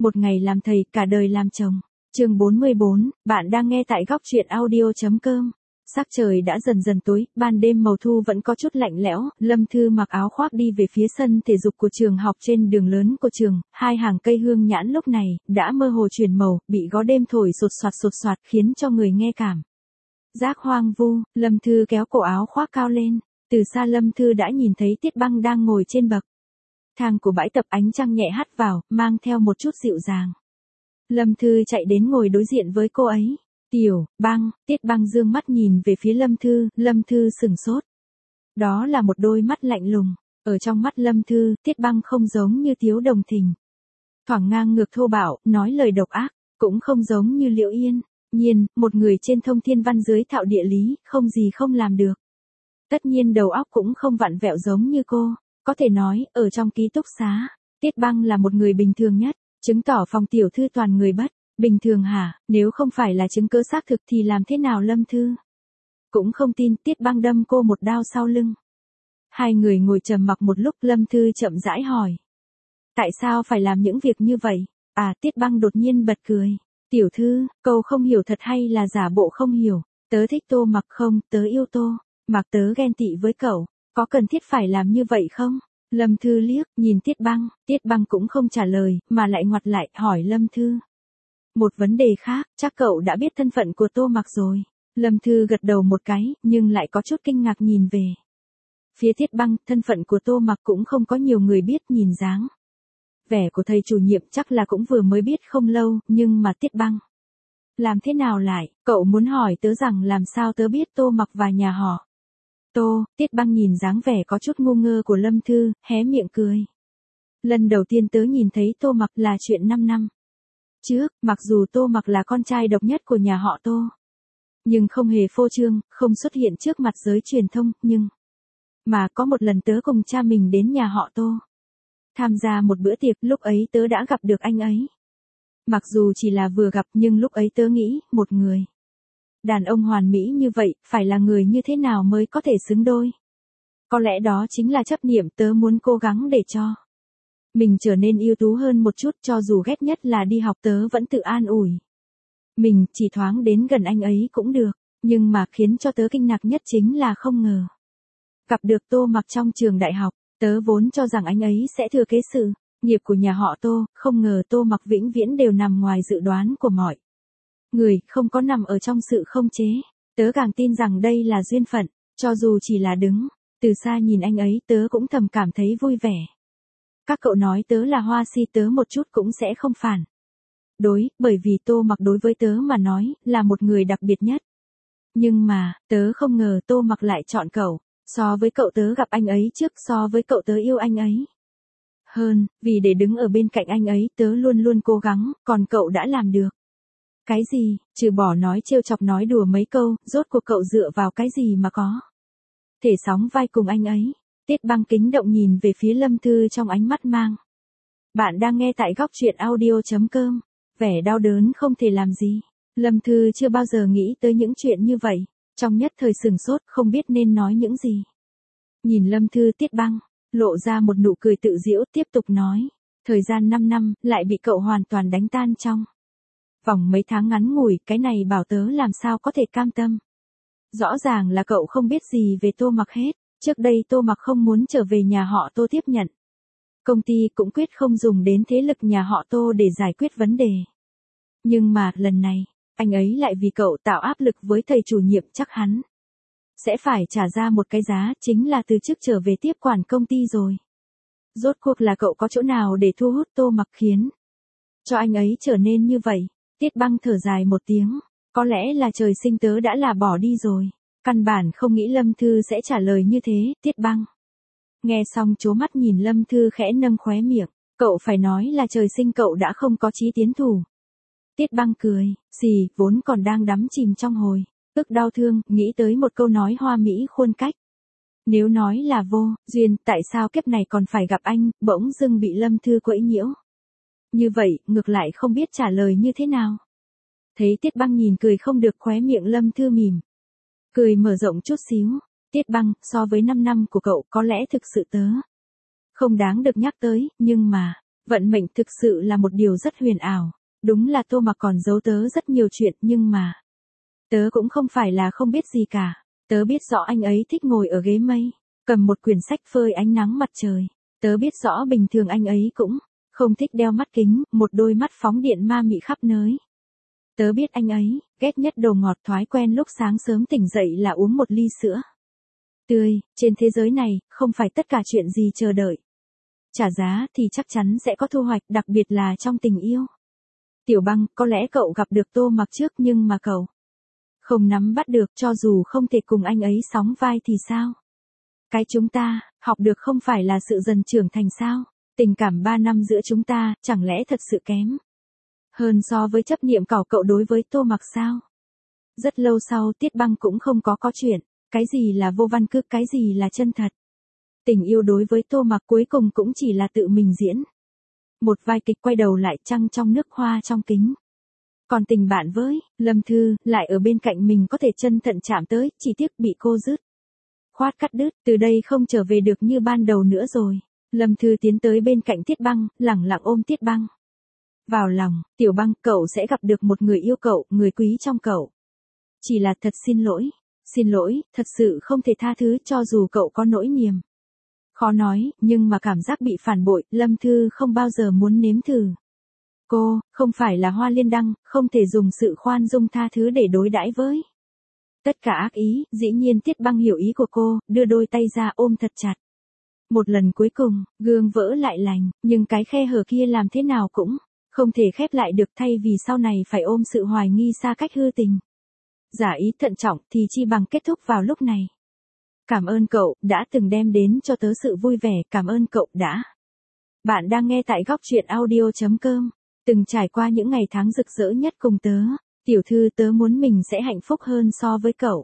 Một ngày làm thầy, cả đời làm chồng. Chương 44, bạn đang nghe tại góc truyện audio.com. Sắc trời đã dần dần tối, ban đêm màu thu vẫn có chút lạnh lẽo, Lâm Thư mặc áo khoác đi về phía sân thể dục của trường học trên đường lớn của trường, hai hàng cây hương nhãn lúc này, đã mơ hồ chuyển màu, bị gió đêm thổi sột soạt khiến cho người nghe cảm giác hoang vu. Lâm Thư kéo cổ áo khoác cao lên, từ xa Lâm Thư đã nhìn thấy Tiết Băng đang ngồi trên bậc thang của bãi tập, ánh trăng nhẹ hắt vào, mang theo một chút dịu dàng. Lâm Thư chạy đến ngồi đối diện với cô ấy. Tiểu Băng, Tiết Băng dương mắt nhìn về phía Lâm Thư sửng sốt. Đó là một đôi mắt lạnh lùng, ở trong mắt Lâm Thư, Tiết Băng không giống như thiếu đồng tình, thoảng ngang ngược thô bạo, nói lời độc ác, cũng không giống như Liễu Yên Nhiên, một người trên thông thiên văn dưới thạo địa lý, không gì không làm được. Tất nhiên đầu óc cũng không vặn vẹo giống như cô, có thể nói, ở trong ký túc xá, Tiết Băng là một người bình thường nhất, chứng tỏ phòng tiểu thư toàn người bất bình thường hả, nếu không phải là chứng cứ xác thực thì làm thế nào Lâm Thư cũng không tin. Tiết Băng đâm cô một đao sau lưng. Hai người ngồi trầm mặc một lúc, Lâm Thư chậm rãi hỏi. Tại sao phải làm những việc như vậy? À, Tiết Băng đột nhiên bật cười. Tiểu thư, câu không hiểu thật hay là giả bộ không hiểu? Tớ thích Tô Mặc không, tớ yêu Tô Mặc, tớ ghen tị với cậu, có cần thiết phải làm như vậy không? Lâm Thư liếc, nhìn Tiết Băng cũng không trả lời, mà lại ngoặt lại, hỏi Lâm Thư. Một vấn đề khác, chắc cậu đã biết thân phận của Tô Mặc rồi. Lâm Thư gật đầu một cái, nhưng lại có chút kinh ngạc nhìn về phía Tiết Băng, thân phận của Tô Mặc cũng không có nhiều người biết, nhìn dáng vẻ của thầy chủ nhiệm chắc là cũng vừa mới biết không lâu, nhưng mà Tiết Băng. Làm thế nào lại, cậu muốn hỏi tớ rằng làm sao tớ biết Tô Mặc và nhà họ Tô? Tiết Băng nhìn dáng vẻ có chút ngu ngơ của Lâm Thư, hé miệng cười. Lần đầu tiên tớ nhìn thấy Tô Mặc là chuyện 5 năm trước, mặc dù Tô Mặc là con trai độc nhất của nhà họ Tô, nhưng không hề phô trương, không xuất hiện trước mặt giới truyền thông, nhưng mà có một lần tớ cùng cha mình đến nhà họ Tô tham gia một bữa tiệc, lúc ấy tớ đã gặp được anh ấy. Mặc dù chỉ là vừa gặp, nhưng lúc ấy tớ nghĩ, một người đàn ông hoàn mỹ như vậy, phải là người như thế nào mới có thể xứng đôi? Có lẽ đó chính là chấp niệm, tớ muốn cố gắng để cho mình trở nên ưu tú hơn một chút, cho dù ghét nhất là đi học tớ vẫn tự an ủi mình, chỉ thoáng đến gần anh ấy cũng được. Nhưng mà khiến cho tớ kinh ngạc nhất chính là không ngờ gặp được Tô Mặc trong trường đại học. Tớ vốn cho rằng anh ấy sẽ thừa kế sự nghiệp của nhà họ Tô, không ngờ Tô Mặc vĩnh viễn đều nằm ngoài dự đoán của mọi người, không có nằm ở trong sự không chế. Tớ càng tin rằng đây là duyên phận, cho dù chỉ là đứng từ xa nhìn anh ấy, tớ cũng thầm cảm thấy vui vẻ. Các cậu nói tớ là hoa si, tớ một chút cũng sẽ không phản đối, bởi vì Tô Mặc đối với tớ mà nói, là một người đặc biệt nhất. Nhưng mà, tớ không ngờ Tô Mặc lại chọn cậu. So với cậu tớ gặp anh ấy trước, so với cậu tớ yêu anh ấy hơn, vì để đứng ở bên cạnh anh ấy tớ luôn luôn cố gắng, còn cậu đã làm được cái gì, trừ bỏ nói trêu chọc nói đùa mấy câu, rốt cuộc cậu dựa vào cái gì mà có thể sóng vai cùng anh ấy? Tiết Băng kính động nhìn về phía Lâm Thư trong ánh mắt mang. Bạn đang nghe tại góc truyện audio.com. Vẻ đau đớn không thể làm gì. Lâm Thư chưa bao giờ nghĩ tới những chuyện như vậy. Trong nhất thời sửng sốt, không biết nên nói những gì. Nhìn Lâm Thư, Tiết Băng lộ ra một nụ cười tự giễu, tiếp tục nói. Thời gian 5 năm, lại bị cậu hoàn toàn đánh tan trong vòng mấy tháng ngắn ngủi, cái này bảo tớ làm sao có thể cam tâm. Rõ ràng là cậu không biết gì về Tô Mặc hết. Trước đây Tô Mặc không muốn trở về nhà họ Tô tiếp nhận công ty, cũng quyết không dùng đến thế lực nhà họ Tô để giải quyết vấn đề. Nhưng mà, lần này, anh ấy lại vì cậu tạo áp lực với thầy chủ nhiệm, chắc hắn sẽ phải trả ra một cái giá, chính là từ chức trở về tiếp quản công ty rồi. Rốt cuộc là cậu có chỗ nào để thu hút Tô Mặc khiến cho anh ấy trở nên như vậy? Tiết Băng thở dài một tiếng, có lẽ là trời sinh tớ đã là bỏ đi rồi. Căn bản không nghĩ Lâm Thư sẽ trả lời như thế. Tiết Băng nghe xong trố mắt nhìn Lâm Thư, khẽ nâng khóe miệng. Cậu phải nói là trời sinh cậu đã không có chí tiến thủ. Tiết Băng cười, gì, vốn còn đang đắm chìm trong hồi ức đau thương, nghĩ tới một câu nói hoa mỹ khuôn cách. Nếu nói là vô duyên, tại sao kiếp này còn phải gặp anh? Bỗng dưng bị Lâm Thư quẫy nhiễu như vậy, ngược lại không biết trả lời như thế nào. Thấy Tiết Băng nhìn cười không được, khóe miệng Lâm Thư mỉm cười mở rộng chút xíu. Tiết Băng, so với 5 năm của cậu, có lẽ thực sự tớ không đáng được nhắc tới, nhưng mà Vận mệnh thực sự là một điều rất huyền ảo. Đúng là Tô Mặc còn giấu tớ rất nhiều chuyện nhưng mà tớ cũng không phải là không biết gì cả. Tớ biết rõ anh ấy thích ngồi ở ghế mây, cầm một quyển sách phơi ánh nắng mặt trời. Tớ biết rõ bình thường anh ấy cũng không thích đeo mắt kính, một đôi mắt phóng điện ma mị khắp nơi. Tớ biết anh ấy ghét nhất đồ ngọt, thói quen lúc sáng sớm tỉnh dậy là uống một ly sữa tươi. Trên thế giới này, không phải tất cả chuyện gì chờ đợi trả giá thì chắc chắn sẽ có thu hoạch, đặc biệt là trong tình yêu. Tiểu Băng, có lẽ cậu gặp được Tô Mặc trước nhưng mà cậu không nắm bắt được, cho dù không thể cùng anh ấy sóng vai thì sao? Cái chúng ta học được không phải là sự dần trưởng thành sao? Tình cảm 3 năm giữa chúng ta, chẳng lẽ thật sự kém hơn so với chấp niệm của cậu đối với Tô Mặc sao? Rất lâu sau, Tiết Băng cũng không có chuyện. Cái gì là vô văn cứ, cái gì là chân thật. Tình yêu đối với Tô Mặc cuối cùng cũng chỉ là tự mình diễn một vai kịch. Quay đầu lại, trăng trong nước, hoa trong kính. Còn tình bạn với Lâm Thư lại ở bên cạnh mình, có thể chân thận chạm tới, chỉ tiếc bị cô dứt khoát cắt đứt, từ đây không trở về được như ban đầu nữa rồi. Lâm Thư tiến tới bên cạnh Tiết Băng, lẳng lặng ôm Tiết Băng vào lòng. Tiểu Băng, cậu sẽ gặp được một người yêu cậu, người quý trong cậu. Chỉ là thật xin lỗi, thật sự không thể tha thứ, cho dù cậu có nỗi niềm khó nói, nhưng mà cảm giác bị phản bội, Lâm Thư không bao giờ muốn nếm thử. Cô không phải là hoa liên đăng, không thể dùng sự khoan dung tha thứ để đối đãi với tất cả ác ý. Dĩ nhiên Tiết Băng hiểu ý của cô, đưa đôi tay ra ôm thật chặt. Một lần cuối cùng, gương vỡ lại lành, nhưng cái khe hở kia làm thế nào cũng không thể khép lại được, thay vì sau này phải ôm sự hoài nghi xa cách hư tình giả ý thận trọng, thì chi bằng kết thúc vào lúc này. Cảm ơn cậu đã từng đem đến cho tớ sự vui vẻ, cảm ơn cậu đã. Bạn đang nghe tại góc truyện audio.com. Từng trải qua những ngày tháng rực rỡ nhất cùng tớ. Tiểu Thư, tớ muốn mình sẽ hạnh phúc hơn so với cậu.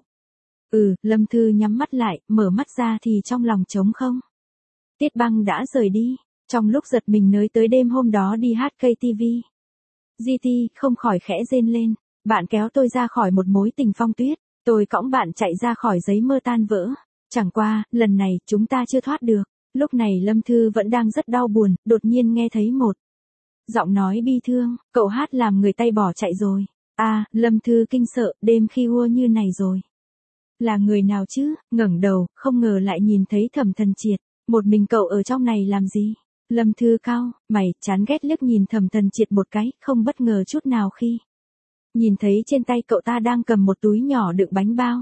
Lâm Thư nhắm mắt lại, mở mắt ra thì trong lòng trống không. Tiết Băng đã rời đi. Trong lúc giật mình nhớ tới đêm hôm đó đi hát KTV, GT không khỏi khẽ rên lên. Bạn kéo tôi ra khỏi một mối tình phong tuyết, tôi cõng bạn chạy ra khỏi giấy mơ tan vỡ. Chẳng qua, lần này chúng ta chưa thoát được. Lúc này Lâm Thư vẫn đang rất đau buồn, đột nhiên nghe thấy một giọng nói bi thương, cậu hát làm người tay bỏ chạy rồi. Lâm Thư kinh sợ, đêm khi hua như này rồi. Là người nào chứ? Ngẩng đầu, không ngờ lại nhìn thấy Thẩm Thần Triệt. Một mình cậu ở trong này làm gì? Lâm Thư cau mày, chán ghét liếc nhìn Thẩm Thần Triệt một cái, không bất ngờ chút nào khi nhìn thấy trên tay cậu ta đang cầm một túi nhỏ đựng bánh bao.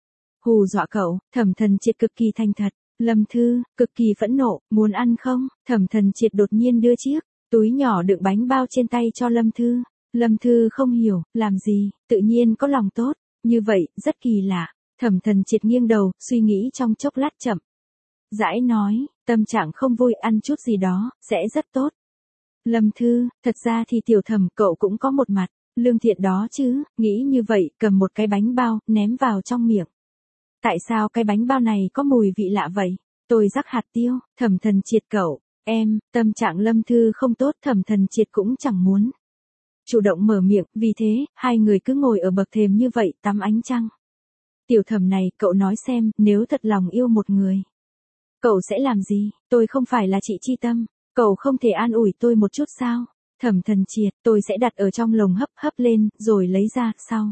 Hù dọa cậu. Thẩm Thần Triệt cực kỳ thành thật. Lâm Thư cực kỳ phẫn nộ, muốn ăn không? Thẩm Thần Triệt đột nhiên đưa chiếc túi nhỏ đựng bánh bao trên tay cho Lâm Thư. Lâm Thư không hiểu, làm gì, tự nhiên có lòng tốt, như vậy, rất kỳ lạ. Thẩm Thần Triệt nghiêng đầu, suy nghĩ trong chốc lát chậm rãi nói, tâm trạng không vui, ăn chút gì đó, sẽ rất tốt. Lâm Thư, thật ra thì Tiểu Thẩm, cậu cũng có một mặt lương thiện đó chứ, nghĩ như vậy, cầm một cái bánh bao, ném vào trong miệng. Tại sao cái bánh bao này có mùi vị lạ vậy? Tôi rắc hạt tiêu. Thẩm Thần Triệt, cậu, tâm trạng Lâm Thư không tốt. Thẩm Thần Triệt cũng chẳng muốn chủ động mở miệng, vì thế, hai người cứ ngồi ở bậc thềm như vậy, tắm ánh trăng. Tiểu Thẩm này, cậu nói xem, nếu thật lòng yêu một người, cậu sẽ làm gì? Tôi không phải là chị Chi Tâm, cậu không thể an ủi tôi một chút sao? Thẩm Thần Triệt, tôi sẽ đặt ở trong lồng hấp lên, rồi lấy ra, sau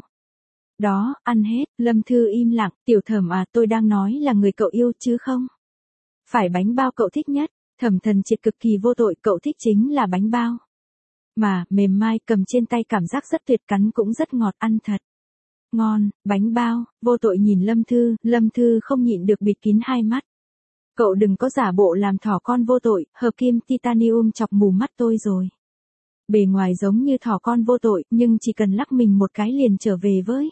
đó, ăn hết. Lâm Thư im lặng. Tiểu Thẩm tôi đang nói là người cậu yêu chứ không phải bánh bao cậu thích nhất. Thẩm Thần Triệt cực kỳ vô tội, cậu thích chính là bánh bao mà, mềm mai, cầm trên tay cảm giác rất tuyệt, cắn cũng rất ngọt, ăn thật ngon. Bánh bao. Vô tội nhìn Lâm Thư không nhịn được bịt kín hai mắt. Cậu đừng có giả bộ làm thỏ con vô tội, hợp kim titanium chọc mù mắt tôi rồi. Bề ngoài giống như thỏ con vô tội, nhưng chỉ cần lắc mình một cái liền trở về với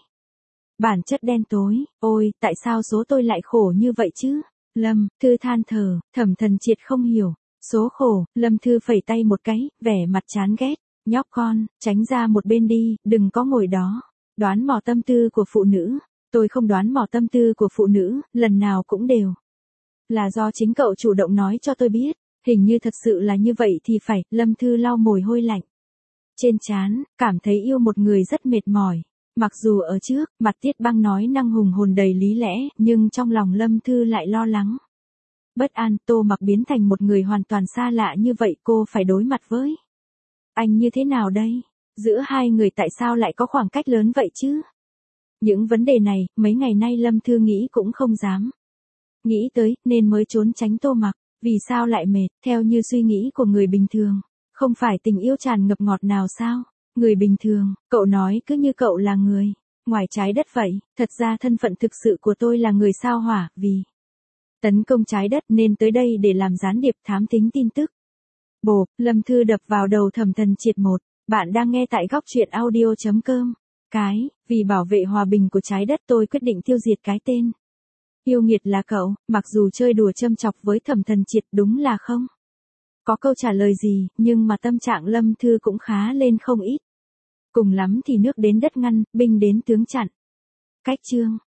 bản chất đen tối. Ôi, tại sao số tôi lại khổ như vậy chứ? Lâm Thư than thở. Thẩm Thần Triệt không hiểu. Số khổ. Lâm Thư phẩy tay một cái, vẻ mặt chán ghét. Nhóc con, tránh ra một bên đi, đừng có ngồi đó đoán mò tâm tư của phụ nữ. Tôi không đoán mò tâm tư của phụ nữ, lần nào cũng đều là do chính cậu chủ động nói cho tôi biết. Hình như thật sự là như vậy thì phải. Lâm Thư lau mồ hôi lạnh trên trán, cảm thấy yêu một người rất mệt mỏi. Mặc dù ở trước, mặt Tiết Băng nói năng hùng hồn đầy lý lẽ, nhưng trong lòng Lâm Thư lại lo lắng. Bất an, Tô Mặc biến thành một người hoàn toàn xa lạ như vậy cô phải đối mặt với. Anh như thế nào đây? Giữa hai người tại sao lại có khoảng cách lớn vậy chứ? Những vấn đề này, mấy ngày nay Lâm Thư nghĩ cũng không dám. Nghĩ tới, nên mới trốn tránh Tô Mặc. Vì sao lại mệt, theo như suy nghĩ của người bình thường. Không phải tình yêu tràn ngập ngọt nào sao? Người bình thường, cậu nói cứ như cậu là người ngoài trái đất vậy, thật ra thân phận thực sự của tôi là người sao hỏa, vì tấn công trái đất nên tới đây để làm gián điệp thám thính tin tức. Bộp, Lâm Thư đập vào đầu Thẩm Thần Triệt một. Bạn đang nghe tại góc truyện audio.com. Vì bảo vệ hòa bình của trái đất tôi quyết định tiêu diệt cái tên yêu nghiệt là cậu, mặc dù chơi đùa châm chọc với Thẩm Thần Triệt đúng là không có câu trả lời gì, nhưng mà tâm trạng Lâm Thư cũng khá lên không ít. Cùng lắm thì nước đến đất ngăn, binh đến tướng chặn. Cách chương